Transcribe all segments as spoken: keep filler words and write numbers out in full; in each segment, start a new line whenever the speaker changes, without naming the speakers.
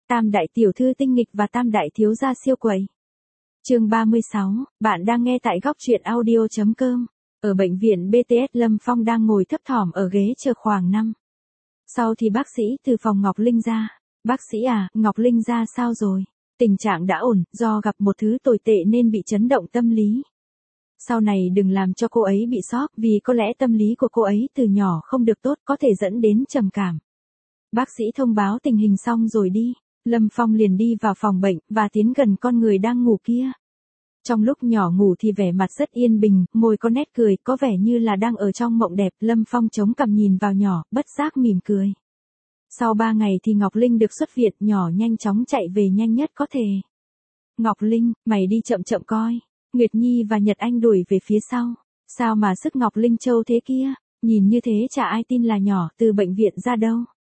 Tam đại tiểu thư tinh nghịch và tam đại thiếu gia siêu quậy. Chương ba mươi sáu, bạn đang nghe tại góc truyện audio chấm com. Ở bệnh viện bê tê ét, Lâm Phong đang ngồi thấp thỏm ở ghế chờ khoảng năm. Sau thì bác sĩ từ phòng Ngọc Linh ra. Bác sĩ à, Ngọc Linh ra sao rồi? Tình trạng đã ổn, do gặp một thứ tồi tệ nên bị chấn động tâm lý. Sau này đừng làm cho cô ấy bị sốc, vì có lẽ tâm lý của cô ấy từ nhỏ không được tốt, có thể dẫn đến trầm cảm. Bác sĩ thông báo tình hình xong rồi đi. Lâm Phong liền đi vào phòng bệnh, và tiến gần con người đang ngủ kia. Trong lúc nhỏ ngủ thì vẻ mặt rất yên bình, môi có nét cười, có vẻ như là đang ở trong mộng đẹp. Lâm Phong chống cằm nhìn vào nhỏ, bất giác mỉm cười. Sau ba ngày thì Ngọc Linh được xuất viện, nhỏ nhanh chóng chạy về nhanh nhất có thể. Ngọc Linh, mày đi chậm chậm coi. Nguyệt Nhi và Nhật Anh đuổi về phía sau. Sao mà sức Ngọc Linh trâu thế kia, nhìn như thế chả ai tin là nhỏ từ bệnh viện ra đâu.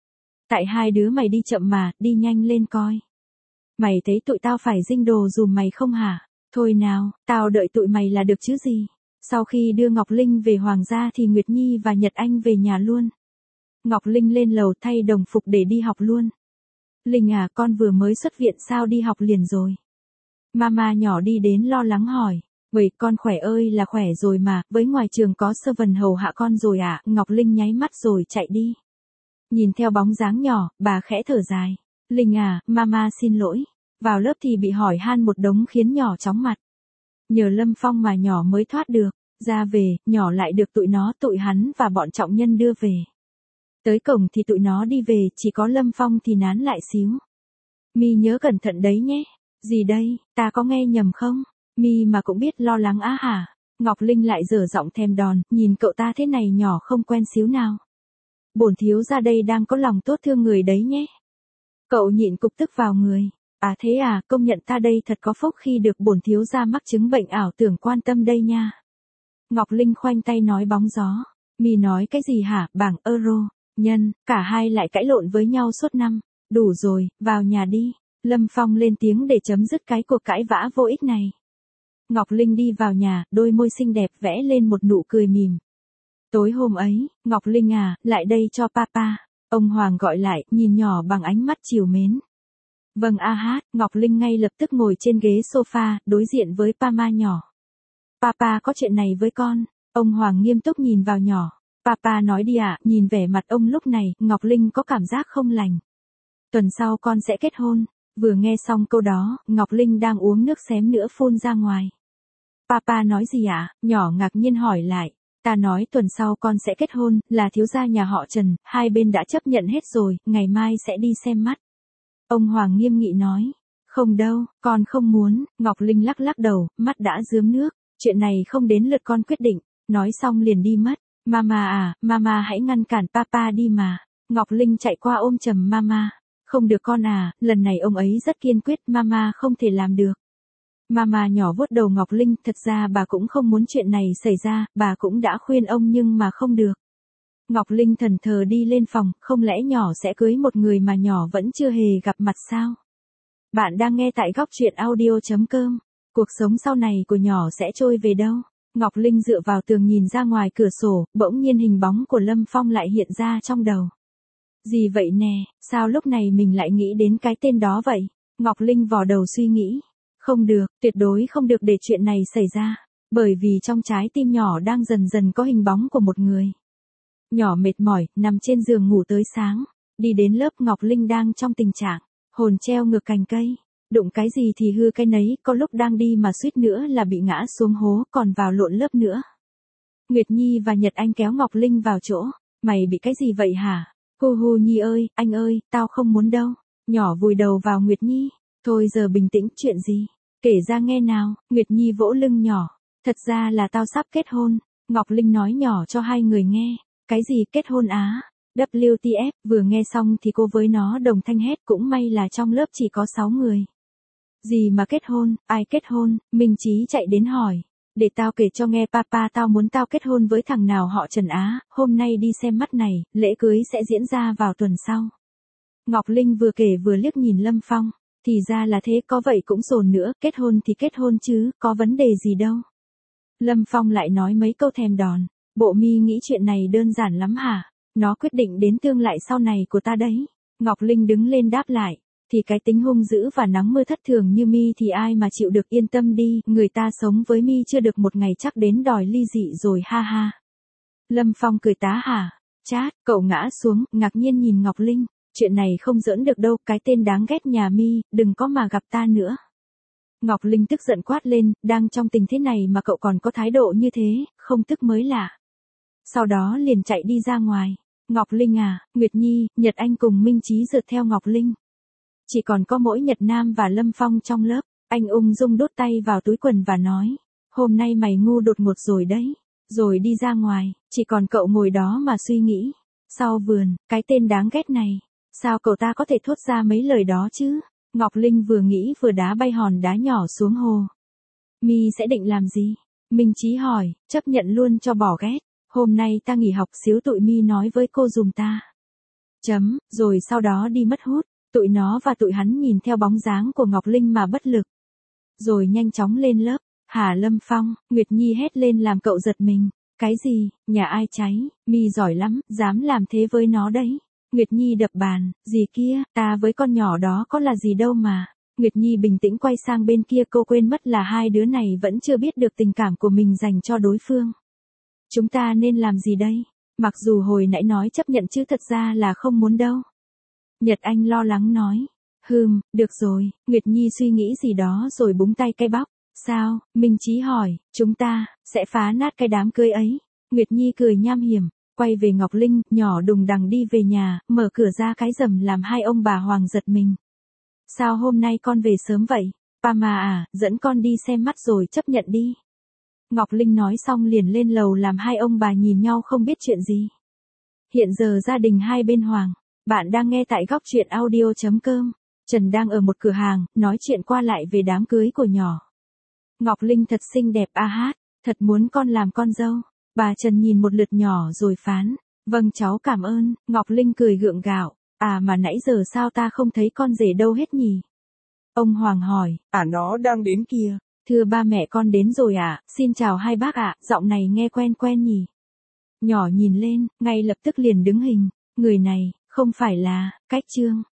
Tại hai đứa mày đi chậm mà, đi nhanh lên coi. Mày thấy tụi tao phải dinh đồ dùm mày không hả? Thôi nào, tao đợi tụi mày là được chứ gì. Sau khi đưa Ngọc Linh về Hoàng gia thì Nguyệt Nhi và Nhật Anh về nhà luôn. Ngọc Linh lên lầu thay đồng phục để đi học luôn. Linh à, con vừa mới xuất viện sao đi học liền rồi? Mama nhỏ đi đến lo lắng hỏi. Vậy con khỏe ơi là khỏe rồi mà, với ngoài trường có servant hầu hạ con rồi à? Ngọc Linh nháy mắt rồi chạy đi. Nhìn theo bóng dáng nhỏ, bà khẽ thở dài. Linh à, mama xin lỗi. Vào lớp thì bị hỏi han một đống khiến nhỏ chóng mặt. Nhờ Lâm Phong mà nhỏ mới thoát được. Ra về, nhỏ lại được tụi nó, tụi hắn và bọn trọng nhân đưa về. Tới cổng thì tụi nó đi về, chỉ có Lâm Phong thì nán lại xíu. Mi nhớ cẩn thận đấy nhé. Gì đây, ta có nghe nhầm không? Mi mà cũng biết lo lắng á hả? Ngọc Linh lại dở giọng thèm đòn, nhìn cậu ta thế này nhỏ không quen xíu nào. Bổn thiếu gia đây đang có lòng tốt thương người đấy nhé. Cậu nhịn cục tức vào người. À thế à, công nhận ta đây thật có phúc khi được bổn thiếu gia mắc chứng bệnh ảo tưởng quan tâm đây nha. Ngọc Linh khoanh tay nói bóng gió. Mi nói cái gì hả, bảng euro, nhân, cả hai lại cãi lộn với nhau suốt năm. Đủ rồi, vào nhà đi. Lâm Phong lên tiếng để chấm dứt cái cuộc cãi vã vô ích này. Ngọc Linh đi vào nhà, đôi môi xinh đẹp vẽ lên một nụ cười mỉm. Tối hôm ấy, Ngọc Linh à, lại đây cho papa. Ông Hoàng gọi lại, nhìn nhỏ bằng ánh mắt trìu mến. Vâng a hát, Ngọc Linh ngay lập tức ngồi trên ghế sofa, đối diện với Pama nhỏ. Papa có chuyện này với con. Ông Hoàng nghiêm túc nhìn vào nhỏ. Papa nói đi ạ, nhìn vẻ mặt ông lúc này, Ngọc Linh có cảm giác không lành. Tuần sau con sẽ kết hôn. Vừa nghe xong câu đó, Ngọc Linh đang uống nước xém nữa phun ra ngoài. Papa nói gì ạ? Nhỏ ngạc nhiên hỏi lại. Ta nói tuần sau con sẽ kết hôn, là thiếu gia nhà họ Trần, hai bên đã chấp nhận hết rồi, ngày mai sẽ đi xem mắt. Ông Hoàng nghiêm nghị nói. Không đâu, con không muốn. Ngọc Linh lắc lắc đầu, mắt đã rướm nước. Chuyện này không đến lượt con quyết định. Nói xong liền đi mất. Mama à, mama hãy ngăn cản papa đi mà. Ngọc Linh chạy qua ôm chầm mama. Không được con à, lần này ông ấy rất kiên quyết, mama không thể làm được. Mama nhỏ vuốt đầu Ngọc Linh, thật ra bà cũng không muốn chuyện này xảy ra, bà cũng đã khuyên ông nhưng mà không được. Ngọc Linh thẫn thờ đi lên phòng, không lẽ nhỏ sẽ cưới một người mà nhỏ vẫn chưa hề gặp mặt sao? Bạn đang nghe tại góc truyện audio chấm com. Cuộc sống sau này của nhỏ sẽ trôi về đâu? Ngọc Linh dựa vào tường nhìn ra ngoài cửa sổ, bỗng nhiên hình bóng của Lâm Phong lại hiện ra trong đầu. Gì vậy nè, sao lúc này mình lại nghĩ đến cái tên đó vậy? Ngọc Linh vò đầu suy nghĩ. Không được, tuyệt đối không được để chuyện này xảy ra. Bởi vì trong trái tim nhỏ đang dần dần có hình bóng của một người. Nhỏ mệt mỏi, nằm trên giường ngủ tới sáng. Đi đến lớp, Ngọc Linh đang trong tình trạng hồn treo ngược cành cây. Đụng cái gì thì hư cái nấy, có lúc đang đi mà suýt nữa là bị ngã xuống hố, còn vào lộn lớp nữa. Nguyệt Nhi và Nhật Anh kéo Ngọc Linh vào chỗ. Mày bị cái gì vậy hả? Hu hu Nhi ơi, anh ơi, tao không muốn đâu. Nhỏ vùi đầu vào Nguyệt Nhi. Thôi giờ bình tĩnh, chuyện gì? Kể ra nghe nào. Nguyệt Nhi vỗ lưng nhỏ. Thật ra là tao sắp kết hôn. Ngọc Linh nói nhỏ cho hai người nghe. Cái gì kết hôn á? vê kép tê ép, vừa nghe xong thì cô với nó đồng thanh hét, cũng may là trong lớp chỉ có sáu người. Gì mà kết hôn, ai kết hôn? Minh Chí chạy đến hỏi. Để tao kể cho nghe papa, tao muốn tao kết hôn với thằng nào họ Trần á, hôm nay đi xem mắt này, lễ cưới sẽ diễn ra vào tuần sau. Ngọc Linh vừa kể vừa liếc nhìn Lâm Phong. Thì ra là thế, có vậy cũng dồn nữa, kết hôn thì kết hôn chứ, có vấn đề gì đâu. Lâm Phong lại nói mấy câu thèm đòn. Bộ Mi nghĩ chuyện này đơn giản lắm hả? Nó quyết định đến tương lai sau này của ta đấy. Ngọc Linh đứng lên đáp lại. Thì cái tính hung dữ và nắng mưa thất thường như mi thì ai mà chịu được, yên tâm đi, người ta sống với mi chưa được một ngày chắc đến đòi ly dị rồi ha ha. Lâm Phong cười tá hả. Chát, cậu ngã xuống, ngạc nhiên nhìn Ngọc Linh. Chuyện này không giỡn được đâu, cái tên đáng ghét nhà mi, đừng có mà gặp ta nữa. Ngọc Linh tức giận quát lên, đang trong tình thế này mà cậu còn có thái độ như thế, không tức mới lạ. Sau đó liền chạy đi ra ngoài. Ngọc Linh à, Nguyệt Nhi, Nhật Anh cùng Minh Chí rượt theo Ngọc Linh. Chỉ còn có mỗi Nhật Nam và Lâm Phong trong lớp. Anh ung dung đút tay vào túi quần và nói, hôm nay mày ngu đột ngột rồi đấy. Rồi đi ra ngoài, chỉ còn cậu ngồi đó mà suy nghĩ. Sau vườn, cái tên đáng ghét này, sao cậu ta có thể thốt ra mấy lời đó chứ? Ngọc Linh vừa nghĩ vừa đá bay hòn đá nhỏ xuống hồ. Mi sẽ định làm gì? Minh Chí hỏi, chấp nhận luôn cho bỏ ghét. Hôm nay ta nghỉ học xíu tụi mi nói với cô dùm ta. Chấm, rồi sau đó đi mất hút. Tụi nó và tụi hắn nhìn theo bóng dáng của Ngọc Linh mà bất lực. Rồi nhanh chóng lên lớp. Hả Lâm Phong, Nguyệt Nhi hét lên làm cậu giật mình. Cái gì, nhà ai cháy, mi giỏi lắm, dám làm thế với nó đấy. Nguyệt Nhi đập bàn, gì kia, ta với con nhỏ đó có là gì đâu mà. Nguyệt Nhi bình tĩnh quay sang bên kia, cô quên mất là hai đứa này vẫn chưa biết được tình cảm của mình dành cho đối phương. Chúng ta nên làm gì đây? Mặc dù hồi nãy nói chấp nhận chứ thật ra là không muốn đâu. Nhật Anh lo lắng nói. Hừm, được rồi, Nguyệt Nhi suy nghĩ gì đó rồi búng tay cái bóc. Sao? Minh Chí hỏi, chúng ta sẽ phá nát cái đám cưới ấy. Nguyệt Nhi cười nham hiểm, quay về Ngọc Linh, nhỏ đùng đằng đi về nhà, mở cửa ra cái rầm làm hai ông bà Hoàng giật mình. Sao hôm nay con về sớm vậy? Pa mà à, dẫn con đi xem mắt rồi chấp nhận đi. Ngọc Linh nói xong liền lên lầu làm hai ông bà nhìn nhau không biết chuyện gì. Hiện giờ gia đình hai bên Hoàng. Bạn đang nghe tại góc truyện audio chấm com. Trần đang ở một cửa hàng, nói chuyện qua lại về đám cưới của nhỏ. Ngọc Linh thật xinh đẹp a hát, thật muốn con làm con dâu. Bà Trần nhìn một lượt nhỏ rồi phán, vâng cháu cảm ơn. Ngọc Linh cười gượng gạo, à mà nãy giờ sao ta không thấy con rể đâu hết nhỉ? Ông Hoàng hỏi,
À nó đang đến kia.
Thưa ba mẹ con đến rồi ạ, à? Xin chào hai bác ạ, à? Giọng này nghe quen quen nhỉ? Nhỏ nhìn lên, ngay lập tức liền đứng hình, người này, không phải là, Cách Trương.